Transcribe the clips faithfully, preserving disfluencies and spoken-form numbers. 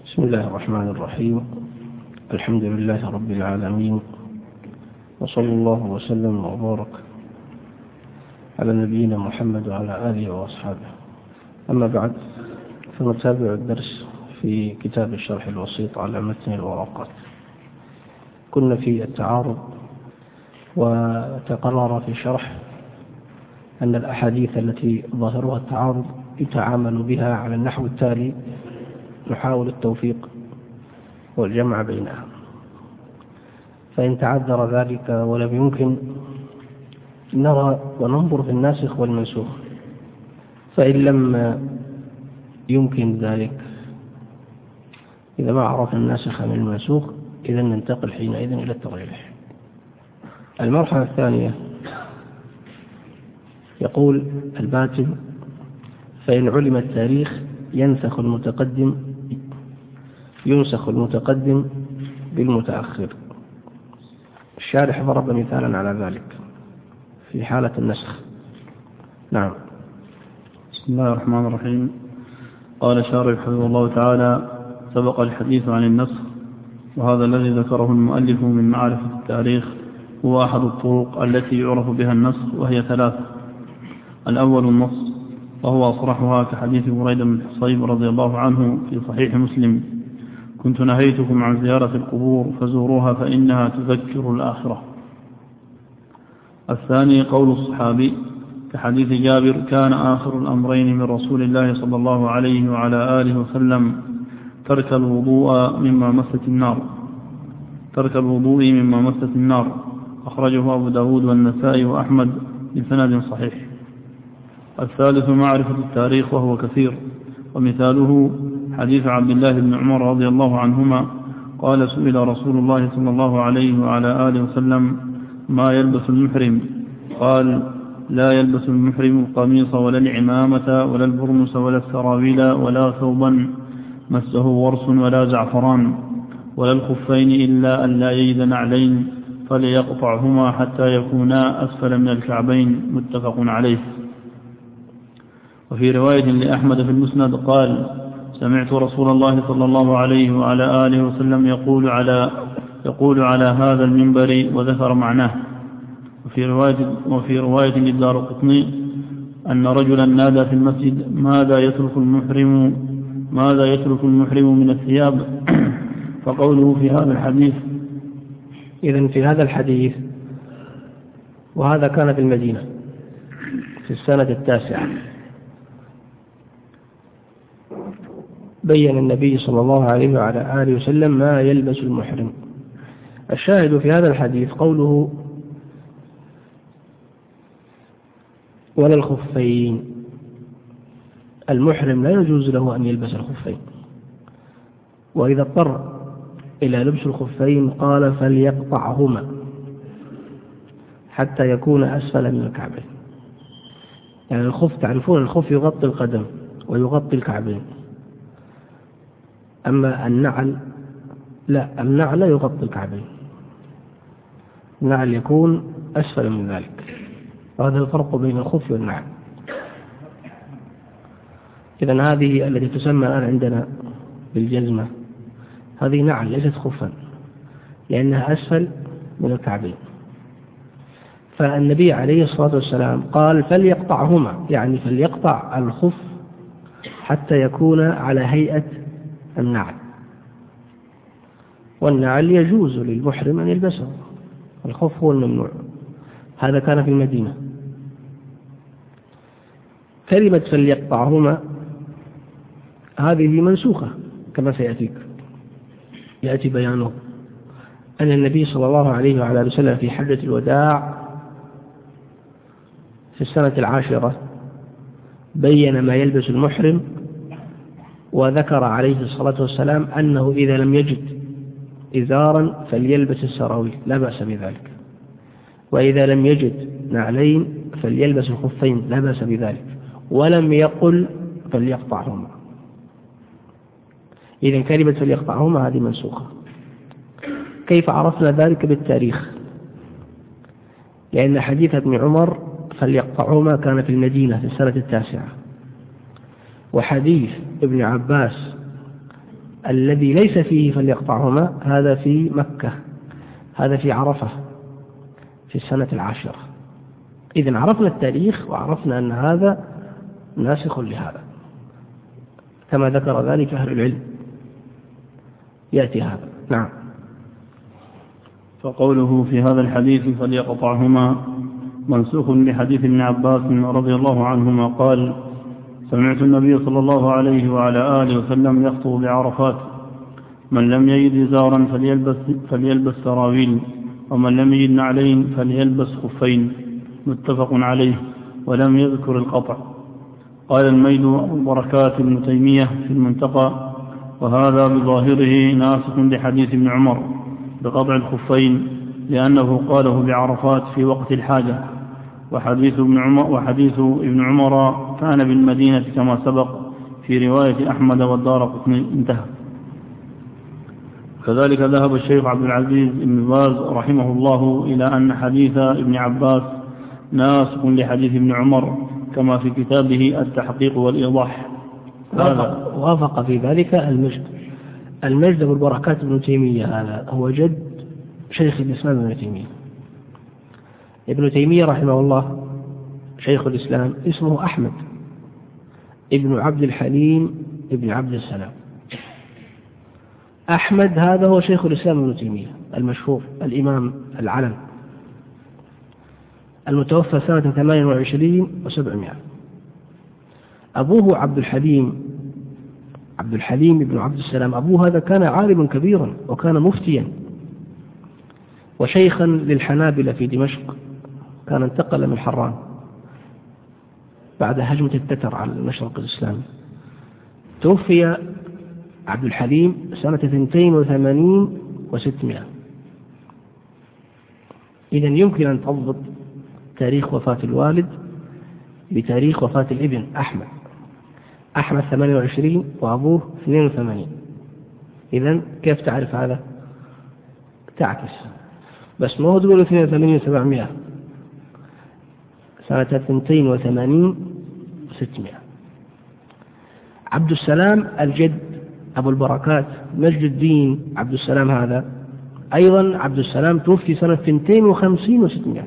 بسم الله الرحمن الرحيم. الحمد لله رب العالمين، وصلى الله وسلم وبارك على نبينا محمد وعلى آله وأصحابه. أما بعد، فنتابع الدرس في كتاب الشرح الوسيط على متن الورقات. كنا في التعارض، وتقرر في الشرح أن الأحاديث التي ظاهرها التعارض يتعامل بها على النحو التالي: نحاول التوفيق والجمع بينها، فإن تعذر ذلك ولم يمكن نرى وننظر في الناسخ والمنسوخ، فإن لم يمكن ذلك، إذا ما عرف الناسخ من المنسوخ، إذا ننتقل حينئذ إلى الترجيح. المرحلة الثانية، يقول الباتن: فإن علم التاريخ ينسخ المتقدم ينسخ المتقدم بالمتأخر. الشارح ضرب مثالا على ذلك في حالة النسخ. نعم. بسم الله الرحمن الرحيم. قال الشارح حفظه الله تعالى: سبق الحديث عن النسخ، وهذا الذي ذكره المؤلف من معرفة التاريخ هو أحد الطرق التي يعرف بها النسخ، وهي ثلاثة. الأول النص، وهو أصرحها كحديث بريدة بن الحصيب رضي الله عنه في صحيح مسلم: كنت نهيتكم عن زيارة القبور فزوروها فإنها تذكر الآخرة. الثاني قول الصحابي كحديث جابر: كان آخر الأمرين من رسول الله صلى الله عليه وعلى آله وسلم ترك الوضوء مما مست النار ترك الوضوء مما مست النار أخرجه أبو داود والنسائي وأحمد بسند صحيح. الثالث معرفة التاريخ، وهو كثير، ومثاله حديث عبد الله بن عمر رضي الله عنهما قال: سئل رسول الله صلى الله عليه وعلى آله وسلم: ما يلبس المحرم؟ قال: لا يلبس المحرم القميص ولا العمامة ولا البرنس ولا السراويل ولا ثوبا مسه ورس ولا زعفران ولا الخفين إلا أن لا يجد نعلين فليقطعهما حتى يكونا أسفل من الكعبين. متفق عليه. وفي رواية لأحمد في المسند قال: سمعت رسول الله صلى الله عليه وعلى آله وسلم يقول على يقول على هذا المنبر، وذكر معناه. وفي رواية وفي رواية للدارقطني أن رجلا نادى في المسجد: ماذا يترك المحرم ماذا يترك المحرم من الثياب؟ فقوله في هذا الحديث. إذن في هذا الحديث، وهذا كان في المدينة في السنة التاسعة، بين النبي صلى الله عليه وعلى آله وسلم ما يلبس المحرم. الشاهد في هذا الحديث قوله: ولا الخفين. المحرم لا يجوز له أن يلبس الخفين، وإذا اضطر إلى لبس الخفين قال: فليقطعهما حتى يكون أسفل من الكعبين. يعني الخف، تعرفون الخف يغطي القدم ويغطي الكعبين، أما النعل لا، النعل لا يغطي الكعبين، النعل يكون أسفل من ذلك، وهذا الفرق بين الخف والنعل. إذن هذه التي تسمى الآن عندنا بالجزمة، هذه نعل ليست خفا، لأنها أسفل من الكعبين. فالنبي عليه الصلاة والسلام قال: فليقطعهما، يعني فليقطع الخف حتى يكون على هيئة النعل. والنعل يجوز للمحرم أن يلبسه، الخف هو الممنوع. هذا كان في المدينة. كلمة فليقطعهما هذه منسوخة كما سيأتيك، يأتي بيانه أن النبي صلى الله عليه وعلى آله وسلم في حجة الوداع في السنة العاشرة بين ما يلبس المحرم، وذكر عليه الصلاة والسلام أنه إذا لم يجد إزارا فليلبس السراويل، لا بأس بذلك، وإذا لم يجد نعلين فليلبس الخفين، لا بأس بذلك، ولم يقل فليقطعهما. إذن كلمة فليقطعهما هذه منسوخة. كيف عرفنا ذلك؟ بالتاريخ، لأن حديث ابن عمر فليقطعهما كان في المدينة في السنة التاسعة، وحديث ابن عباس الذي ليس فيه فليقطعهما هذا في مكة، هذا في عرفة في السنة العاشرة. إذن عرفنا التاريخ وعرفنا أن هذا ناسخ لهذا كما ذكر ذلك أهل العلم. يأتي هذا. نعم. فقوله في هذا الحديث فليقطعهما منسوخ لحديث ابن عباس رضي الله عنهما قال: سمعت النبي صلى الله عليه وعلى آله وسلم يخطب بعرفات: من لم يجد إزارا فليلبس, فليلبس سراويل، ومن لم يجد نعلين فليلبس خفين. متفق عليه، ولم يذكر القطع. قال الميد بركات ابن تيمية في المنتقى: وهذا بظاهره ناسخ لحديث ابن عمر بقطع الخفين، لأنه قاله بعرفات في وقت الحاجة، وحديث ابن عمر, وحديث ابن عمر كان بالمدينة كما سبق في رواية أحمد والدارقطني. انتهى. كذلك ذهب الشيخ عبد العزيز بن باز رحمه الله إلى أن حديث ابن عباس ناسخ لحديث ابن عمر كما في كتابه التحقيق والإيضاح. وافق, وافق في ذلك المجد المجد بالبركات ابن تيمية، هذا هو جد شيخ الإسلام ابن تيمية. ابن تيمية رحمه الله شيخ الإسلام اسمه أحمد ابن عبد الحليم ابن عبد السلام. أحمد هذا هو شيخ الإسلام ابن تيمية المشهور الإمام العلم المتوفى سنة ثمانية وعشرين وسبعمائة. أبوه عبد الحليم عبد الحليم ابن عبد السلام. أبوه هذا كان عالما كبيرا وكان مفتيا وشيخا للحنابلة في دمشق. كان انتقل من حران بعد هجمة التتر على المشرق الإسلامي. توفي عبد الحليم سنة اثنتين وثمانين وستمائة. إذن يمكن أن تضبط تاريخ وفاة الوالد بتاريخ وفاة الابن أحمد. أحمد ثمانية وعشرين وأبوه اثنين وثمانين. إذن كيف تعرف هذا؟ تعكس بس ما هو تقول اثنين وثمانين وسبعمائة، سنة اثنتين وثمانين وستمائة. عبد السلام الجد أبو البركات مجد الدين عبد السلام هذا أيضا عبد السلام توفي سنة اثنتين وخمسين وستمائة.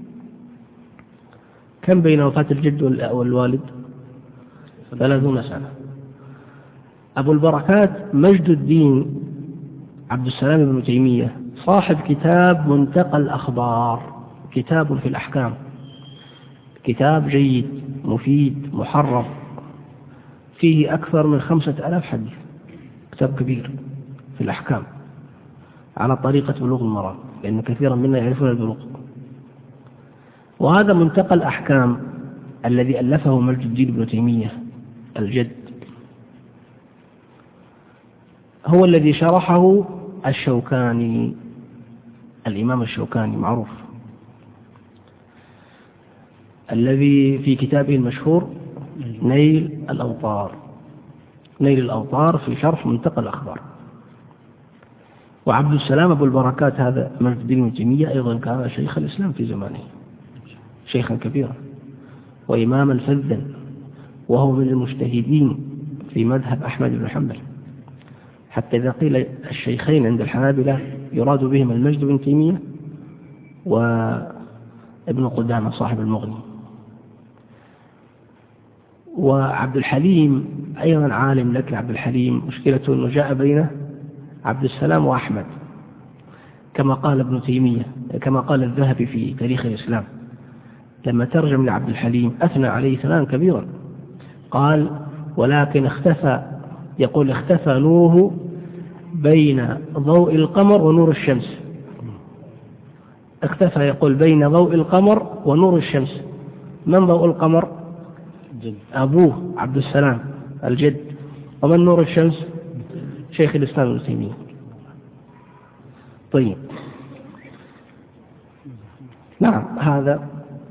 كم بين وفاة الجد والوالد؟ ثلاثون سنة. أبو البركات مجد الدين عبد السلام ابن تيمية صاحب كتاب منتقى الأخبار، كتاب في الأحكام، كتاب جيد مفيد محرر فيه أكثر من خمسة ألاف حديث، كتاب كبير في الأحكام على طريقة بلوغ المرام، لأن كثيرا منا يعرفون البلوغ. وهذا منتقى الأحكام الذي ألفه مجد الدين ابن تيمية الجد هو الذي شرحه الشوكاني، الإمام الشوكاني معروف، الذي في كتابه المشهور نيل الأوطار نيل الأوطار في شرح منتقى الأخبار. وعبد السلام أبو البركات هذا مجد الدين ابن تيمية أيضا كان شيخ الإسلام في زمانه، شيخا كبيرا وإماما فذا، وهو من المجتهدين في مذهب أحمد بن حنبل، حتى إذا قيل الشيخين عند الحنابلة يراد بهم المجد بن تيمية وابن قدامة صاحب المغني. وعبد الحليم أيضا عالم، لكن عبد الحليم مشكلته أنه جاء بين عبد السلام وأحمد كما قال ابن تيمية، كما قال الذهبي في تاريخ الإسلام لما ترجم لعبد الحليم أثنى عليه ثناء كبيرا، قال ولكن اختفى، يقول اختفى نوره بين ضوء القمر ونور الشمس. اختفى يقول بين ضوء القمر ونور الشمس. من ضوء القمر؟ أبوه عبد السلام الجد. ومن نور الشمس؟ شيخ الإسلام ابن تيمية. طيب نعم هذا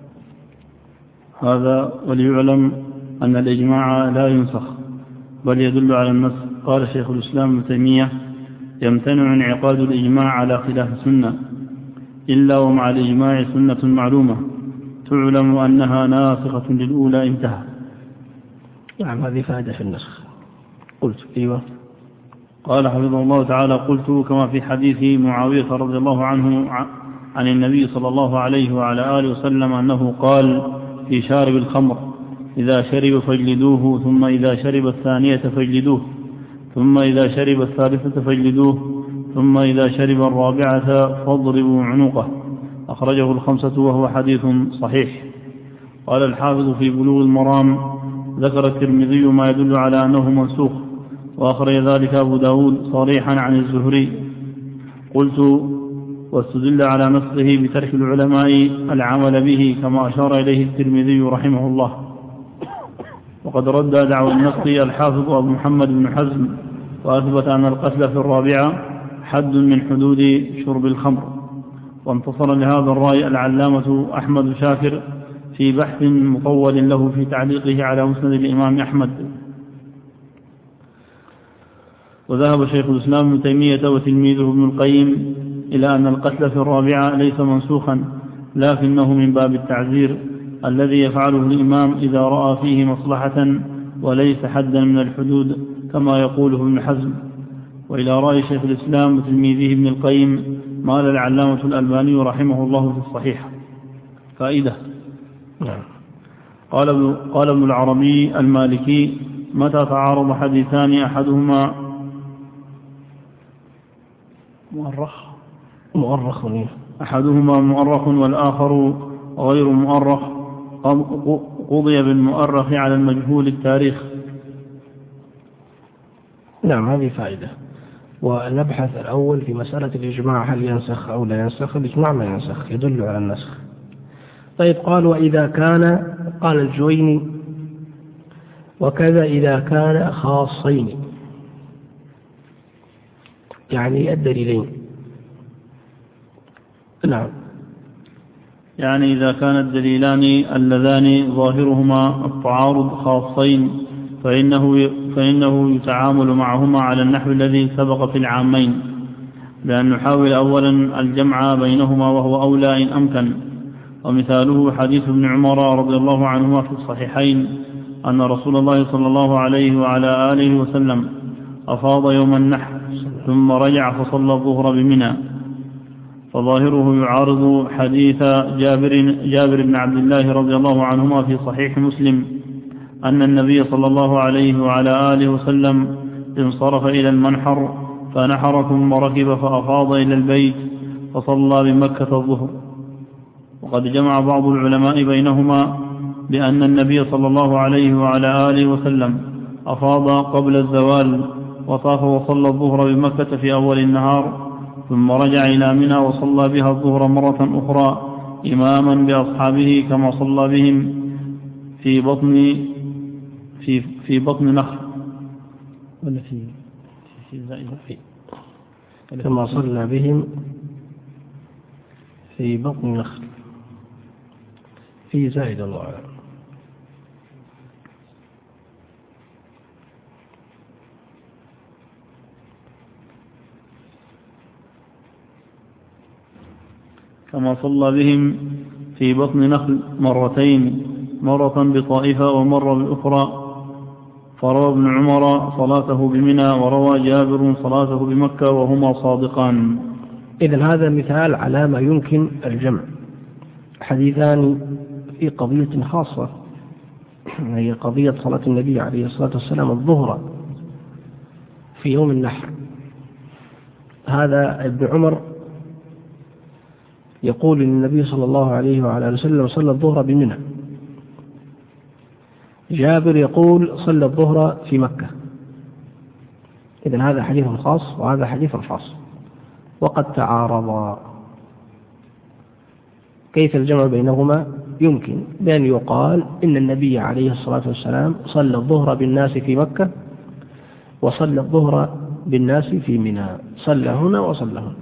هذا وليعلم أن الإجماع لا ينسخ بل يدل على النص. قال شيخ الإسلام ابن تيمية يمتنع انعقاد الإجماع على خلاف السنة إلا ومع الإجماع سنة معلومة تعلم أنها ناسخة للأولى. انتهى. نعم هذه فائدة في النسخ. قلت أيوة قال حفظه الله تعالى: قلت كما في حديث معاوية رضي الله عنه عن النبي صلى الله عليه وعلى آله وسلم أنه قال في شارب الخمر: إذا شرب فاجلدوه، ثم إذا شرب الثانية فاجلدوه، ثم إذا شرب الثالثة فاجلدوه، ثم إذا شرب الرابعة فاضربوا عنقه. أخرجه الخمسة وهو حديث صحيح. قال الحافظ في بلوغ المرام: ذكر الترمذي ما يدل على أنه منسوخ، وأخرج ذلك أبو داود صريحا عن الزهري. قلت: واستدل على نسخه بترك العلماء العمل به كما أشار إليه الترمذي رحمه الله. وقد رد دعوى النسخ الحافظ أبو محمد بن حزم، وأثبت أن القتل في الرابعة حد من حدود شرب الخمر. وانتصر لهذا الرأي العلامة أحمد شاكر في بحث مطول له في تعليقه على مسند الإمام أحمد. وذهب شيخ الإسلام ابن تيمية وتلميذه ابن القيم إلى أن القتل في الرابعة ليس منسوخا، لكنه من باب التعزير الذي يفعله الإمام إذا رأى فيه مصلحة، وليس حدا من الحدود كما يقوله ابن حزم. وإلى رأي شيخ الإسلام وتلميذه ابن القيم مال العلامة الألباني رحمه الله في الصحيح. فائدة: قال ابن, قال ابن العربي المالكي: متى تعارض حديثان أحدهما مؤرخ مؤرخ أحدهما مؤرخ والآخر غير مؤرخ، قضي بالمؤرخ على المجهول التاريخ. نعم، هذه فائدة. والمبحث الأول في مسألة الإجماع، هل ينسخ أو لا ينسخ؟ الإجماع ما ينسخ، يدل على النسخ. طيب، قال: وإذا كان، قال الجويني: وكذا إذا كان خاصين، يعني الدليلين. نعم، يعني إذا كان الدليلان اللذان ظاهرهما التعارض خاصين فإنه, فإنه يتعامل معهما على النحو الذي سبق في العامين، بأن نحاول أولا الجمع بينهما وهو أولى إن أمكن. ومثاله حديث ابن عمر رضي الله عنهما في الصحيحين أن رسول الله صلى الله عليه وعلى آله وسلم أفاض يوم النحر ثم رجع فصلى الظهر بمنى، فظاهره يعارض حديث جابر, جابر بن عبد الله رضي الله عنهما في صحيح مسلم أن النبي صلى الله عليه وعلى آله وسلم انصرف إلى المنحر فنحر ثم ركب فأفاض إلى البيت فصلى بمكة الظهر. وقد جمع بعض العلماء بينهما بأن النبي صلى الله عليه وعلى آله وسلم أفاض قبل الزوال وطاف وصلى الظهر بمكة في أول النهار، ثم رجع إلى منى وصلى بها الظهر مرة أخرى إماما بأصحابه كما صلى بهم في بطن في في بطن نخل ولا في في زائد في كما صلى بهم في بطن نخل في زائد الله أعلم. كما صلى بهم في بطن نخل مرتين، مرة بطائفة ومرة بالأخرى. فروى ابن عمر صلاته بمنى وروى جابر صلاته بمكة وهما صادقان. إذن هذا مثال على ما يمكن الجمع، حديثان في قضية خاصة، هي قضية صلاة النبي عليه الصلاة والسلام الظهر في يوم النحر. هذا ابن عمر يقول إن النبي صلى الله عليه وعلى وسلم صلى الظهر بمنى، جابر يقول صلى الظهر في مكة. إذن هذا حديث خاص وهذا حديث خاص وقد تعارضا. كيف الجمع بينهما؟ يمكن بأن يقال إن النبي عليه الصلاة والسلام صلى الظهر بالناس في مكة وصلى الظهر بالناس في منى، صلى هنا وصلى هنا.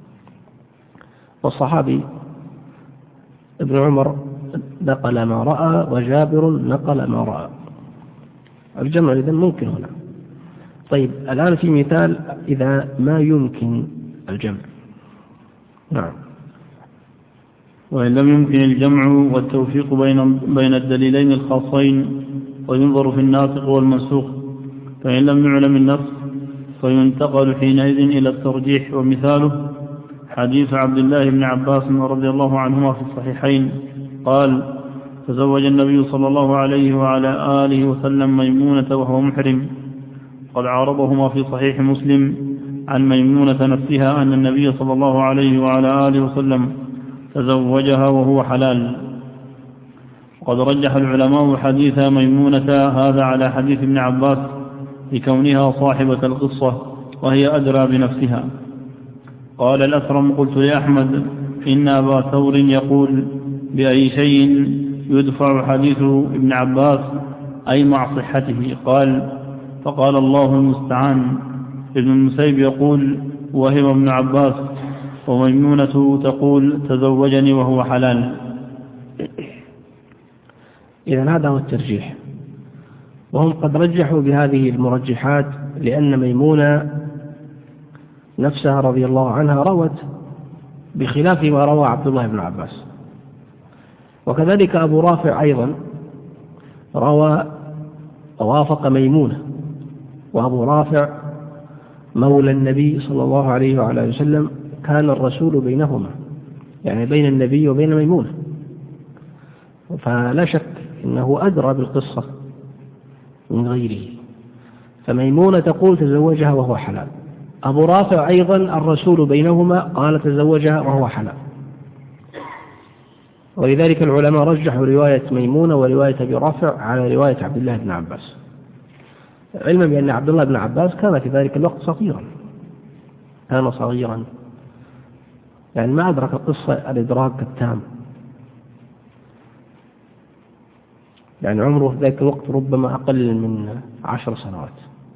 والصحابي ابن عمر نقل ما رأى وجابر نقل ما رأى، الجمع إذن ممكن هنا. طيب، الآن في مثال إذا ما يمكن الجمع. نعم. وإن لم يمكن الجمع والتوفيق بين بين الدليلين الخاصين وينظر في الناسخ والمنسوخ، فإن لم يعلم النسخ فينتقل حينئذ إلى الترجيح. ومثاله حديث عبد الله بن عباس رضي الله عنهما في الصحيحين قال: تزوج النبي صلى الله عليه وعلى آله وسلم ميمونة وهو محرم. قد عارضهما في صحيح مسلم عن ميمونة نفسها أن النبي صلى الله عليه وعلى آله وسلم تزوجها وهو حلال. وقد رجح العلماء حديث ميمونة هذا على حديث ابن عباس لكونها صاحبة القصة وهي أدرى بنفسها. قال الأثرم: قلت لأحمد: إن أبا ثور يقول بأي شيء يدفع حديث ابن عباس أي مع صحته؟ قال: فقال: الله المستعان. ابن المسيب يقول: وهم ابن عباس. وميمونة تقول: تزوجني وهو حلال. إذن هذا هو الترجيح، وهم قد رجحوا بهذه المرجحات لأن ميمونة نفسها رضي الله عنها روت بخلاف ما روى عبد الله بن عباس. وكذلك أبو رافع أيضا روى ووافق ميمونة، وأبو رافع مولى النبي صلى الله عليه وعلى وسلم كان الرسول بينهما، يعني بين النبي وبين ميمونة، فلا شك إنه أدرى بالقصة من غيره. فميمونة تقول تزوجها وهو حلال. أبو رافع أيضا الرسول بينهما قال تزوجها وهو حلال. ولذلك العلماء رجحوا رواية ميمونة ورواية أبي رافع على رواية عبد الله بن عباس، علما بأن عبد الله بن عباس كان في ذلك الوقت صغيرا، كان صغيرا يعني ما أدرك القصة الإدراك التام، يعني عمره في ذلك الوقت ربما أقل من عشر سنوات.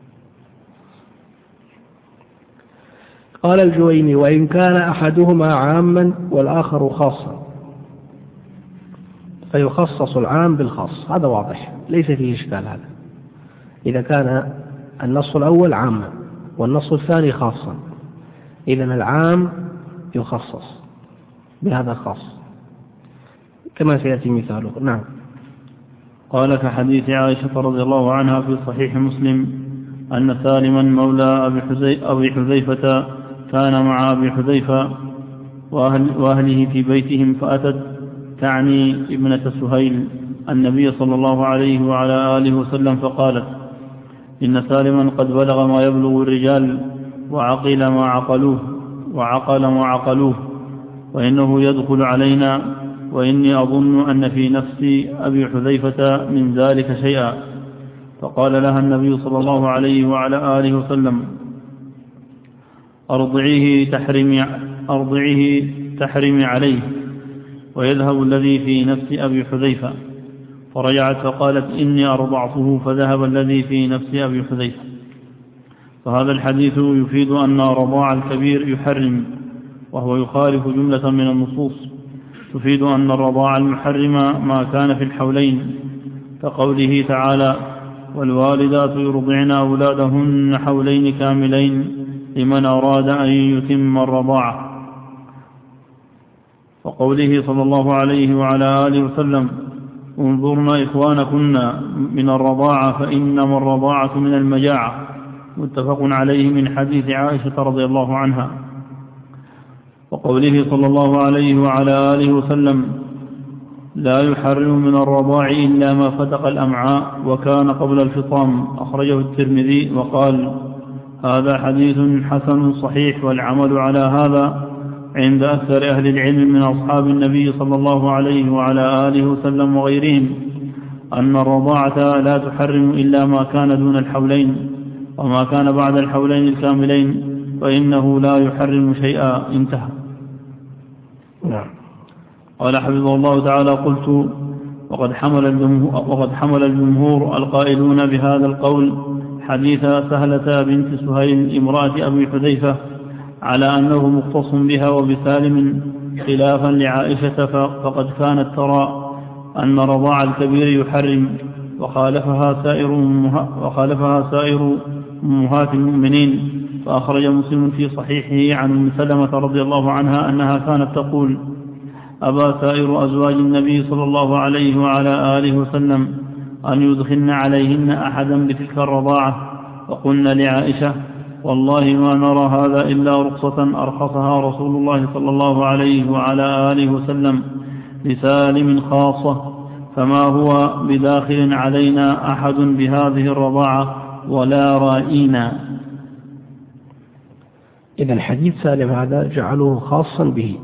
قال الجويني: وإن كان أحدهما عاما والآخر خاصا فيخصص العام بالخاص. هذا واضح ليس فيه إشكال. هذا إذا كان النص الأول عاما والنص الثاني خاصا، إذن العام يخصص بهذا الخاص كما سيأتي مثاله. نعم. قال: كحديث عائشة رضي الله عنها في صحيح مسلم أن سالما مولى أبي حذيفة كان مع أبي حذيفة وأهل وأهله في بيتهم، فأتت تعني ابنة سهيل النبي صلى الله عليه وعلى آله وسلم فقالت: إن سالما قد بلغ ما يبلغ الرجال وعقل ما عقلوه وعقل ما عقلوه وإنه يدخل علينا، وإني أظن أن في نفس أبي حذيفة من ذلك شيئا. فقال لها النبي صلى الله عليه وعلى آله وسلم: أرضعيه تحرمي, أرضعيه تحرمي عليه ويذهب الذي في نفس أبي حذيفة. فرجعت فقالت: إني أرضعته فذهب الذي في نفس أبي حذيفة. فهذا الحديث يفيد أن رضاع الكبير يحرم، وهو يخالف جملة من النصوص تفيد أن الرضاع المحرم ما كان في الحولين، كقوله تعالى: والوالدات يرضعن أولادهن حولين كاملين لمن أراد أن يتم الرضاعة. وقوله صلى الله عليه وعلى آله وسلم: انظرنا إخوانكن من الرضاعة فإنما الرضاعة من المجاعة. متفق عليه من حديث عائشة رضي الله عنها. وقوله صلى الله عليه وعلى آله وسلم: لا يحرم من الرضاع إلا ما فتق الأمعاء وكان قبل الفطام. أخرجه الترمذي وقال: هذا حديث حسن صحيح، والعمل على هذا عند أكثر أهل العلم من أصحاب النبي صلى الله عليه وعلى آله وسلم وغيرهم أن الرضاعة لا تحرم إلا ما كان دون الحولين، وما كان بعد الحولين الكاملين فإنه لا يحرم شيئا. انتهى. نعم. قال حفظه الله تعالى: قلت: وقد حمل الجمهور, وقد حمل الجمهور القائلون بهذا القول حديث سهلة بنت سهيل امرأة أبي حذيفة على أنه مختص بها وبسالم، خلافا لعائشة فقد كانت ترى أن رضاع الكبير يحرم، وخالفها سائر وخالفها سائر أمهات المؤمنين. فأخرج مسلم في صحيحه عن أم سلمة رضي الله عنها أنها كانت تقول: أبى سائر أزواج النبي صلى الله عليه وعلى آله وسلم أن يدخلن عليهن أحدا بتلك الرضاعة، وقلن لعائشة: والله ما نرى هذا إلا رخصة أرخصها رسول الله صلى الله عليه وعلى آله وسلم لسالم خاصة، فما هو بداخل علينا أحد بهذه الرضاعة ولا رائنا. إذن حديث سالم هذا جعله خاصا به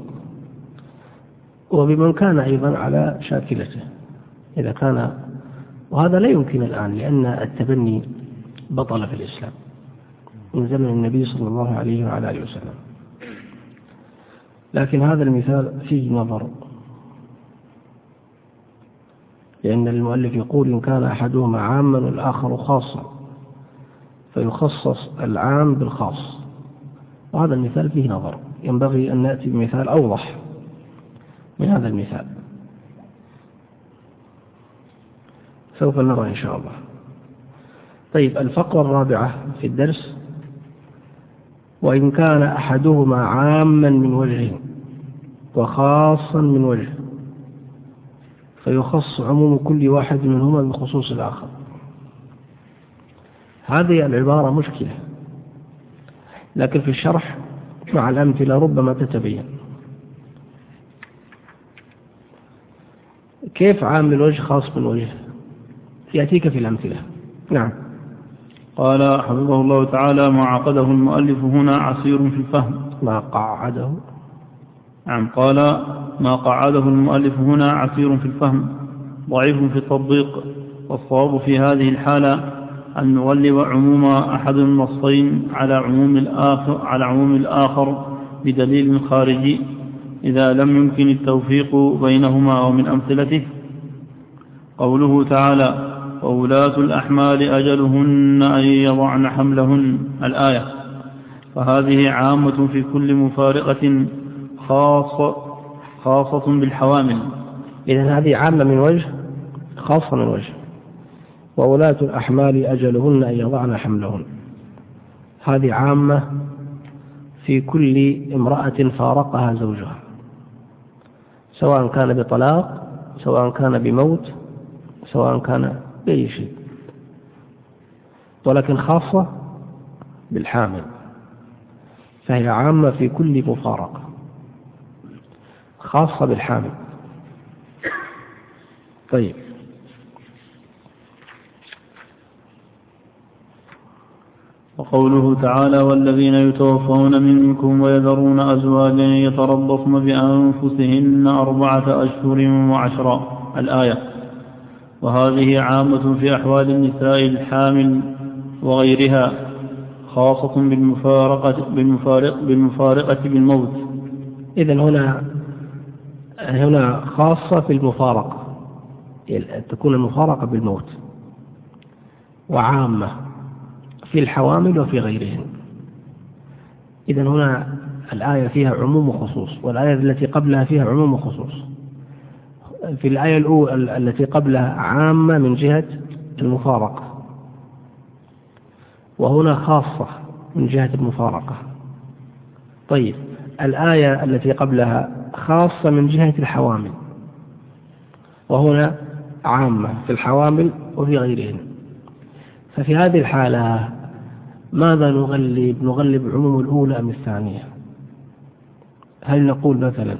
وبمن كان أيضا على شاكلته إذا كان، وهذا لا يمكن الآن لأن التبني بطل في الإسلام من زمن النبي صلى الله عليه وعلى آله وسلم. لكن هذا المثال فيه نظر، لأن المؤلف يقول إن كان أحدهما عاما والآخر خاصا فيخصص العام بالخاص، وهذا المثال فيه نظر، ينبغي أن نأتي بمثال أوضح من هذا المثال، سوف نرى إن شاء الله. طيب، الفقرة الرابعة في الدرس: وإن كان أحدهما عاما من وجه وخاصا من وجه فيخص عموم كل واحد منهما بخصوص الآخر. هذه العبارة مشكلة، لكن في الشرح مع الأمثلة ربما تتبين. كيف عام من وجه خاص من وجه؟ يأتيك في الأمثلة. نعم. قال حفظه الله تعالى: ما عقده المؤلف هنا عسير في الفهم. ما قعده. نعم. قال: ما قعده المؤلف هنا عسير في الفهم، ضعيف في التطبيق، والصواب في هذه الحالة أن نغلب عموم أحد النصين على عموم الآخر على عموم الآخر بدليل خارجي إذا لم يمكن التوفيق بينهما. ومن أمثلته قوله تعالى: وولاة الأحمال أجلهن أن يضعن حملهن، الآية، فهذه عامة في كل مفارقة خاصة خاصة بالحوامل. إذن هذه عامة من وجه خاصة من وجه. وولاة الأحمال أجلهن أن يضعن حملهن، هذه عامة في كل امرأة فارقها زوجها، سواء كان بطلاق، سواء كان بموت، سواء كان بأي شيء، ولكن خاصة بالحامل، فهي عامة في كل مفارقة، خاصة بالحامل. طيب، وقوله تعالى: والذين يتوفون منكم ويذرون أزواجا يتربصن بأنفسهن أربعة أشهر وعشرا، الآية، وهذه عامة في أحوال النساء الحامل وغيرها، خاصة بالمفارقة, بالمفارق بالمفارقة بالموت. إذن هنا هنا خاصة في المفارقة، تكون المفارقة بالموت، وعامة في الحوامل وفي غيرهن. إذن هنا الآية فيها عموم وخصوص، والآية التي قبلها فيها عموم وخصوص. في الآية الأولى التي قبلها عامة من جهة المفارقة، وهنا خاصة من جهة المفارقة. طيب، الآية التي قبلها خاصة من جهة الحوامل، وهنا عامة في الحوامل وفي غيرهن. ففي هذه الحالة ماذا نغلب؟ نغلب عموم الأولى أم الثانية؟ هل نقول مثلا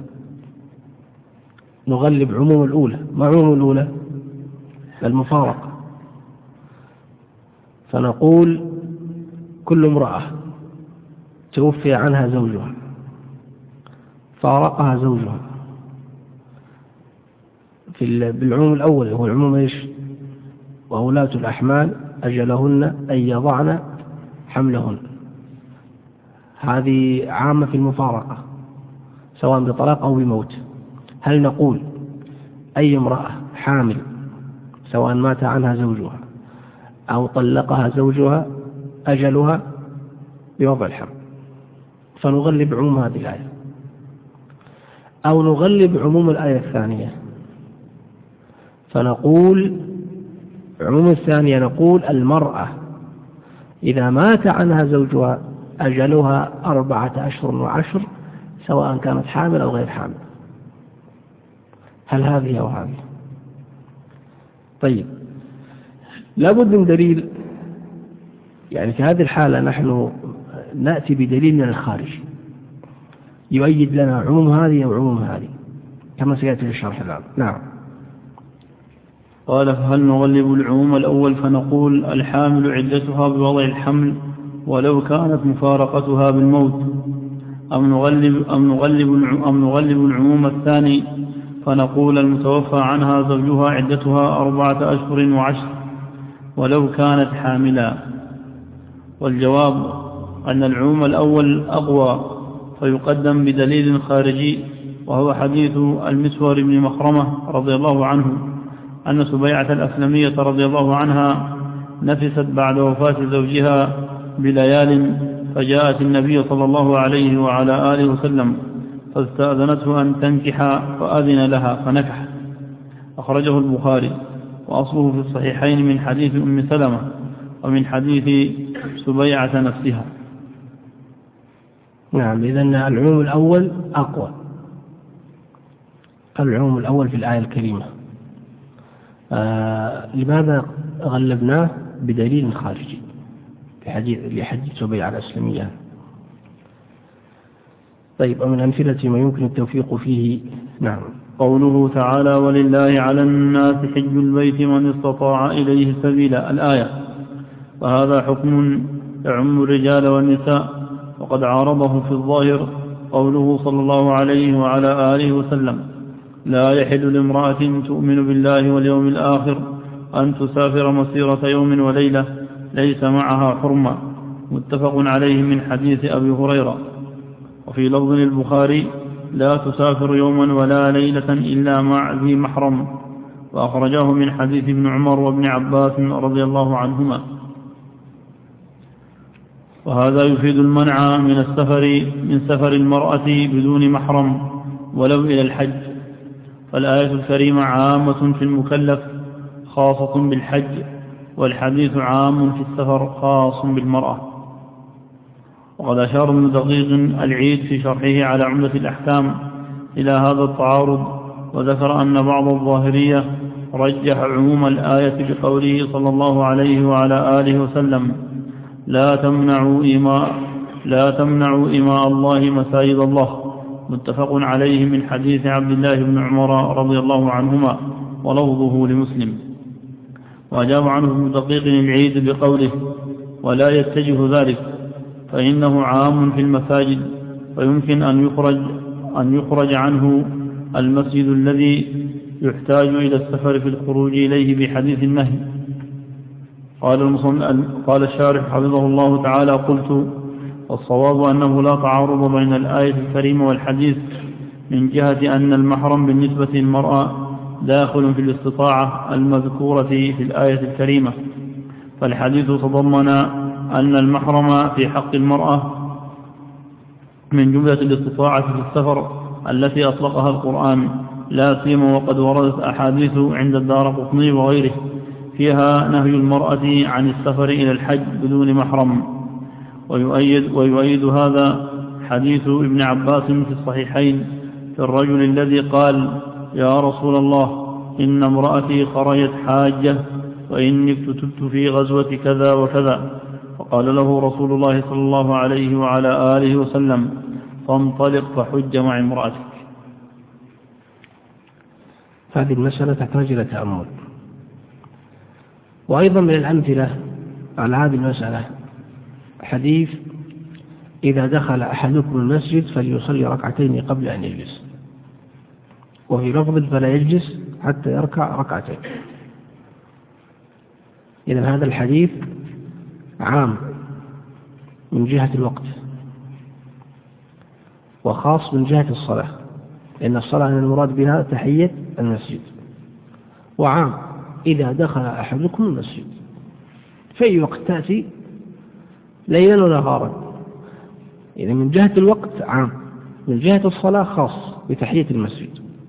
نغلب عموم الأولى؟ ما عموم الأولى؟ المفارقة، فنقول كل امرأة توفي عنها زوجها فارقها زوجها، في بالعموم الأول هو العموم إيش؟ وولاة الأحمال أجلهن أن يضعن حملهن، هذه عامة في المفارقة سواء بطلاق أو بموت. هل نقول أي امرأة حامل سواء مات عنها زوجها أو طلقها زوجها أجلها بوضع الحمل، فنغلب عموم هذه الآية، أو نغلب عموم الآية الثانية فنقول عموم الثانية، نقول المرأة إذا مات عنها زوجها أجلها أربعة أشهر وعشر سواء كانت حامل أو غير حامل. هل هذه أو هذه؟ طيب، لابد من دليل. يعني في هذه الحالة نحن نأتي بدليل من الخارج يؤيد لنا عموم هذه أو عموم هذه كما سيأتي في الشرح الآن. نعم. قال فهل نغلب العموم الأول فنقول الحامل عدتها بوضع الحمل ولو كانت مفارقتها بالموت، أم نغلب, أم نغلب, أم نغلب العموم الثاني فنقول المتوفى عنها زوجها عدتها أربعة أشهر وعشر ولو كانت حاملا؟ والجواب أن العموم الأول أقوى فيقدم بدليل خارجي، وهو حديث المسور بن مخرمة رضي الله عنه أن سبيعة الأسلمية رضي الله عنها نفست بعد وفاة زوجها بليال، فجاءت النبي صلى الله عليه وعلى آله وسلم فاستأذنته أن تنكح فأذن لها فنكح. أخرجه البخاري، وأصله في الصحيحين من حديث أم سلمة ومن حديث سبيعة نفسها. نعم. إذن العموم الأول أقوى، العموم الأول في الآية الكريمة. آه لماذا غلبناه؟ بدليل خارجي لحديث سبيعة الأسلمية. طيب، ومن أمثلة ما يمكن التوفيق فيه. نعم. قوله تعالى ولله على الناس حج البيت من استطاع إليه سبيلا الآية، وهذا حكم يعم الرجال والنساء، وقد عارضه في الظاهر قوله صلى الله عليه وعلى آله وسلم لا يحل لامرأة تؤمن بالله واليوم الآخر أن تسافر مسيرة يوم وليلة ليس معها حرمة، متفق عليه من حديث أبي هريرة. وفي لفظ البخاري لا تسافر يوما ولا ليلة إلا مع ذي محرم، وأخرجاه من حديث ابن عمر وابن عباس رضي الله عنهما. وهذا يفيد المنع من السفر من سفر المرأة بدون محرم ولو إلى الحج، فالآية الكريمة عامة في المكلف خاصة بالحج، والحديث عام في السفر خاص بالمرأة. وقد أشار ابن دقيق العيد في شرحه على عمدة الأحكام إلى هذا التعارض، وذكر أن بعض الظاهرية رجح عموم الآية بقوله صلى الله عليه وعلى آله وسلم لا تمنعوا إماء لا تمنعوا إماء الله مساجد الله، متفق عليه من حديث عبد الله بن عمر رضي الله عنهما ولفظه لمسلم. وأجاب عنه ابن دقيق العيد بقوله ولا يتجه ذلك، فإنه عام في المساجد، ويمكن أن يخرج, أن يخرج عنه المسجد الذي يحتاج إلى السفر في الخروج إليه بحديث النهي. قال, قال الشارح حفظه الله تعالى قلت والصواب أنه لا تعارض بين الآية الكريمة والحديث من جهة أن المحرم بالنسبة للمرأة داخل في الاستطاعة المذكورة في الآية الكريمة، فالحديث تضمن أن المحرم في حق المرأة من جملة الاستطاعة في السفر التي أطلقها القرآن، لا سيما وقد وردت أحاديث عند الدارقطني وغيره فيها نهي المرأة عن السفر إلى الحج بدون محرم. ويؤيد, ويؤيد هذا حديث ابن عباس في الصحيحين في الرجل الذي قال يا رسول الله إن امرأتي خرجت حاجة وإني اكتتبت في غزوة كذا وكذا، فقال له رسول الله صلى الله عليه وعلى آله وسلم فانطلق فحج مع امرأتك. هذه المسألة تحتاج إلى تأمل. وأيضا من الأمثلة على هذه المسألة حديث إذا دخل أحدكم المسجد فليصلي ركعتين قبل أن يجلس، وفي لفظ فلا يجلس حتى يركع ركعتين. إذن هذا الحديث عام من جهة الوقت وخاص من جهة الصلاة، لأن الصلاة المراد بها تحية المسجد، وعام إذا دخل أحدكم المسجد في أي وقت تأتي ليلا ولا نهارا. إذا من جهة الوقت عام، من جهة الصلاة خاص بتحية المسجد.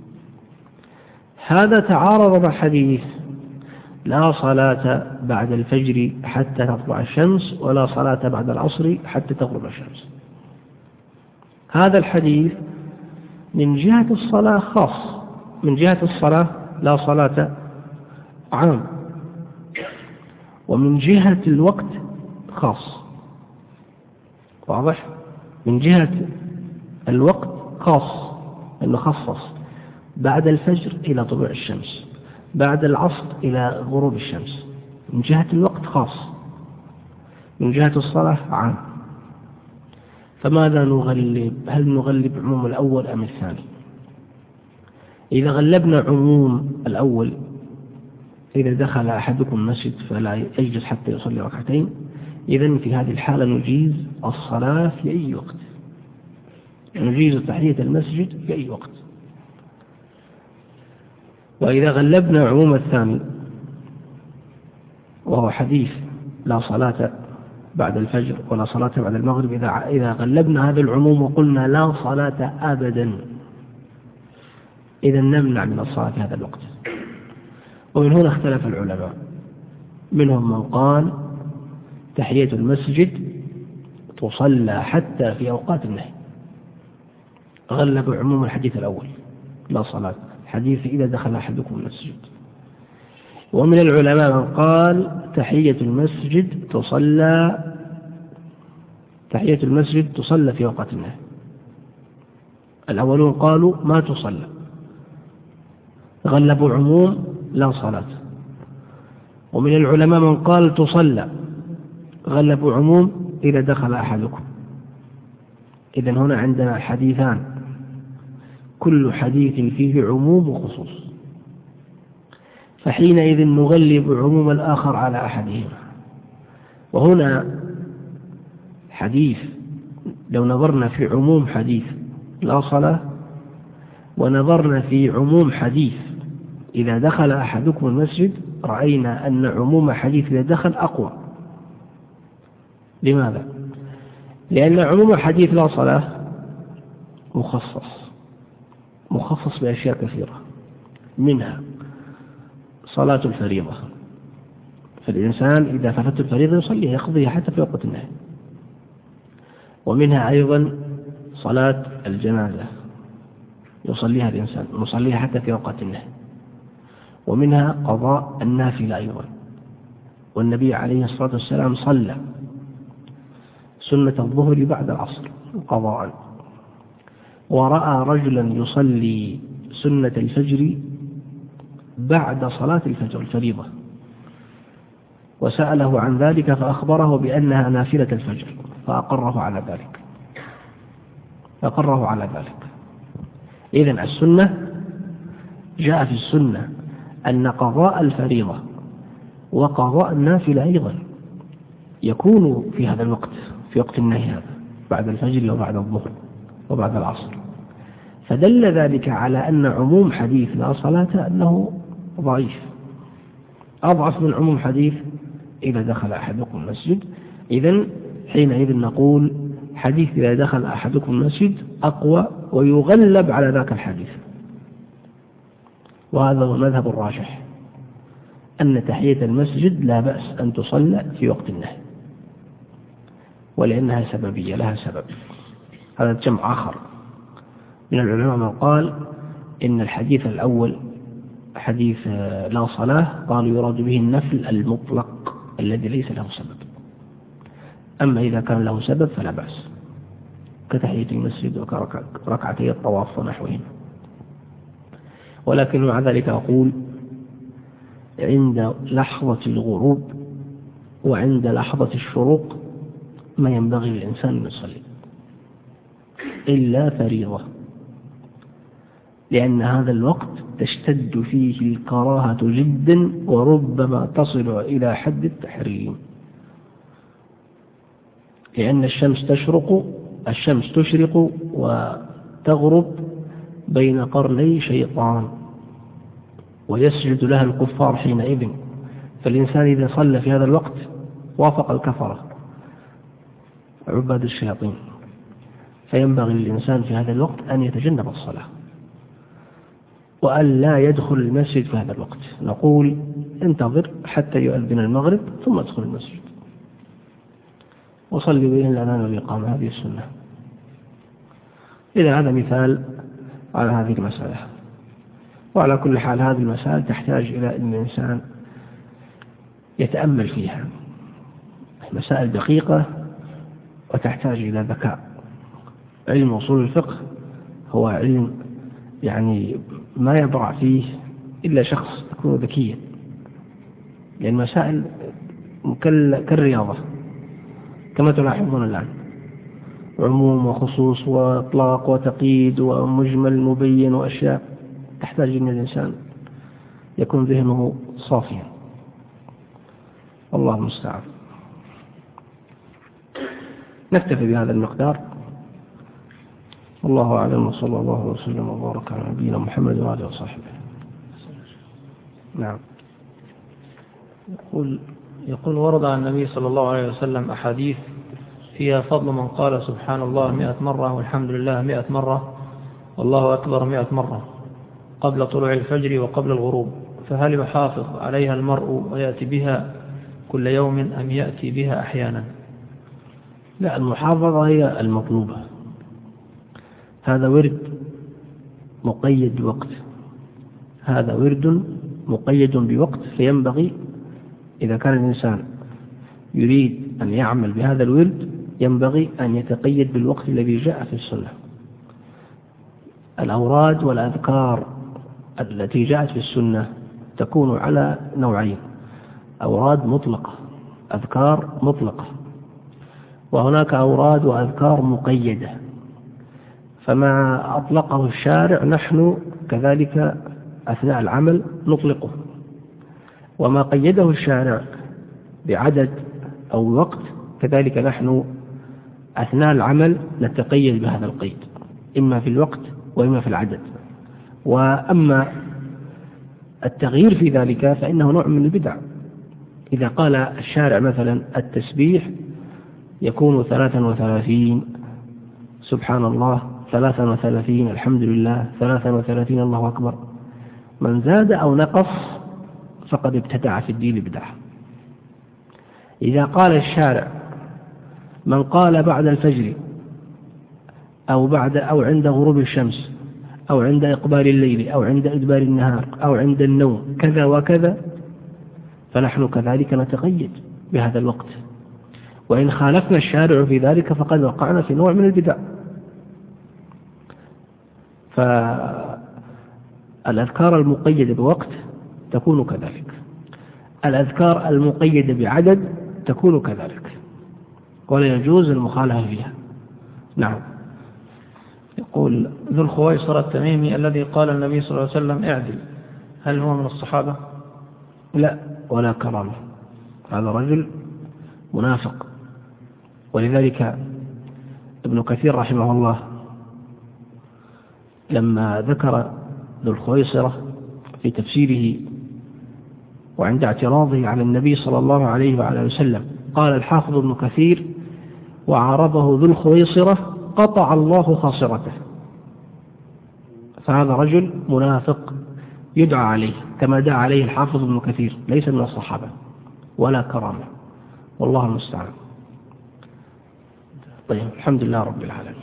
هذا تعارض مع حديث لا صلاة بعد الفجر حتى تطلع الشمس ولا صلاة بعد العصر حتى تغرب الشمس. هذا الحديث من جهة الصلاة خاص، من جهة الصلاة لا صلاة عام، ومن جهة الوقت خاص. واضح؟ من جهة الوقت خاص، أنه خصص بعد الفجر إلى طلوع الشمس، بعد العصر إلى غروب الشمس. من جهة الوقت خاص، من جهة الصلاة عام. فماذا نغلب؟ هل نغلب عموم الأول أم الثاني؟ إذا غلبنا عموم الأول، إذا دخل أحدكم المسجد فلا يجلس حتى يصلي ركعتين، إذن في هذه الحالة نجيز الصلاة في أي وقت، نجيز تحية المسجد في أي وقت. وإذا غلبنا عموم الثاني وهو حديث لا صلاة بعد الفجر ولا صلاة بعد المغرب، إذا إذا غلبنا هذا العموم وقلنا لا صلاة أبدا، إذا نمنع من الصلاة في هذا الوقت. ومن هنا اختلف العلماء، منهم من قال تحية المسجد تصلى حتى في أوقات النهي، غلب عموم الحديث الأول لا صلاة، حديث إذا دخل أحدكم المسجد. ومن العلماء من قال تحية المسجد تصلى تحية المسجد تصلى في وقت النهي. الأولون قالوا ما تصلى، غلبوا عموم لا صلاة. ومن العلماء من قال تصلى، غلبوا عموم إذا دخل أحدكم. إذن هنا عندنا حديثان، كل حديث فيه عموم وخصوص، فحينئذ نغلب عموم الآخر على أحدهما. وهنا حديث، لو نظرنا في عموم حديث لا صلاة ونظرنا في عموم حديث إذا دخل أحدكم المسجد، رأينا أن عموم حديث إذا دخل أقوى. لماذا؟ لأن عموم حديث لا صلاة مخصص مخصص بأشياء كثيرة، منها صلاة الفريضة، فالإنسان إذا فاتته الفريضة يصليها يقضيها حتى في وقت النهي. ومنها أيضا صلاة الجنازة يصليها الإنسان يصليها حتى في وقت النهي. ومنها قضاء النافلة أيضا، والنبي عليه الصلاة والسلام صلى سنة الظهر بعد العصر قضاء، ورأى رجلا يصلي سنة الفجر بعد صلاة الفجر الفريضة، وسأله عن ذلك فأخبره بأنها نافلة الفجر، فأقره على ذلك فأقره على ذلك. إذن السنة جاء في السنة أن قضاء الفريضة وقضاء النافلة أيضا يكون في هذا الوقت، في وقت النهي هذا، بعد الفجر وبعد الظهر وبعد العصر. فدل ذلك على أن عموم حديث لا صلاة أنه ضعيف، أضعف من عموم حديث إذا دخل أحدكم المسجد. إذن حينئذ نقول حديث إذا دخل أحدكم المسجد أقوى ويغلب على ذاك الحديث. وهذا هو المذهب الراجح، أن تحية المسجد لا بأس أن تصلى في وقت النهي، ولأنها سببية، لها سبب. هذا جمع آخر من العلماء من قال إن الحديث الأول حديث لا صلاة قالوا يراد به النفل المطلق الذي ليس له سبب، أما إذا كان له سبب فلا بأس، كتحية المسجد وكركعتي الطواف ونحوهما. ولكن مع ذلك أقول عند لحظة الغروب وعند لحظة الشروق ما ينبغي للإنسان أن يصلي إلا فريضة، لأن هذا الوقت تشتد فيه الكراهة جدا وربما تصل إلى حد التحريم، لأن الشمس تشرق الشمس تشرق وتغرب بين قرني شيطان، ويسجد لها الكفار حينئذ. فالإنسان إذا صلى في هذا الوقت وافق الكفرة عباد الشياطين، فينبغي للإنسان في هذا الوقت أن يتجنب الصلاة وأن لا يدخل المسجد في هذا الوقت. نقول انتظر حتى يؤذن المغرب ثم ادخل المسجد وصلي بين الأذان والإقامة، هذه السنة. إذا هذا مثال على هذه المسألة. وعلى كل حال هذه المسألة تحتاج إلى أن الإنسان يتأمل فيها، مسائل دقيقة وتحتاج إلى ذكاء. علم أصول الفقه هو علم يعني ما يبرع فيه إلا شخص يكون ذكيا، لأن مسائل كالرياضة كما تلاحظون الآن، عموم وخصوص وإطلاق وتقييد ومجمل مبين وأشياء تحتاج أن الإنسان يكون ذهنه صافيا. الله المستعان. نكتفي بهذا المقدار، والله أعلم، وصلى الله وسلم وبارك على نبينا محمد وعلى وصحبه. نعم. يقول يقول ورد عن النبي صلى الله عليه وسلم أحاديث فيها فضل من قال سبحان الله مئة مرة والحمد لله مئة مرة والله أكبر مئة مرة قبل طلوع الفجر وقبل الغروب، فهل يحافظ عليها المرء ويأتي بها كل يوم أم يأتي بها أحيانا؟ لا، المحافظة هي المطلوبة. هذا ورد مقيد بوقت، هذا ورد مقيد بوقت، فينبغي إذا كان الإنسان يريد أن يعمل بهذا الورد ينبغي أن يتقيد بالوقت الذي جاء في السنة. الأوراد والأذكار التي جاءت في السنة تكون على نوعين: أوراد مطلقة، أذكار مطلقة، وهناك أوراد وأذكار مقيدة. فما أطلقه الشارع نحن كذلك أثناء العمل نطلقه، وما قيده الشارع بعدد أو وقت كذلك نحن أثناء العمل نتقيد بهذا القيد، إما في الوقت وإما في العدد. وأما التغيير في ذلك فإنه نوع من البدع. إذا قال الشارع مثلا التسبيح يكون ثلاثا وثلاثين، سبحان الله ثلاثا وثلاثين، الحمد لله ثلاثا وثلاثين، الله أكبر، من زاد أو نقص فقد ابتدع في الدين بدعة. إذا قال الشارع من قال بعد الفجر أو بعد أو عند غروب الشمس أو عند إقبال الليل أو عند إدبار النهار أو عند النوم كذا وكذا، فنحن كذلك نتقيد بهذا الوقت، وإن خالفنا الشارع في ذلك فقد وقعنا في نوع من البدع. فالأذكار المقيدة بوقت تكون كذلك، الأذكار المقيدة بعدد تكون كذلك، ولا يجوز المخالفة فيها. نعم. يقول ذو الخويصر التميمي الذي قال النبي صلى الله عليه وسلم اعدل، هل هو من الصحابة؟ لا، ولا كرامة، هذا رجل منافق. ولذلك ابن كثير رحمه الله لما ذكر ذو الخويصرة في تفسيره وعند اعتراضه على النبي صلى الله عليه وعلى وسلم قال الحافظ ابن كثير: وعارضه ذو الخويصرة قطع الله خاصرته. فهذا رجل منافق يدعى عليه كما دعا عليه الحافظ ابن كثير، ليس من الصحابة ولا كرامة، والله المستعان. طيب، الحمد لله رب العالمين.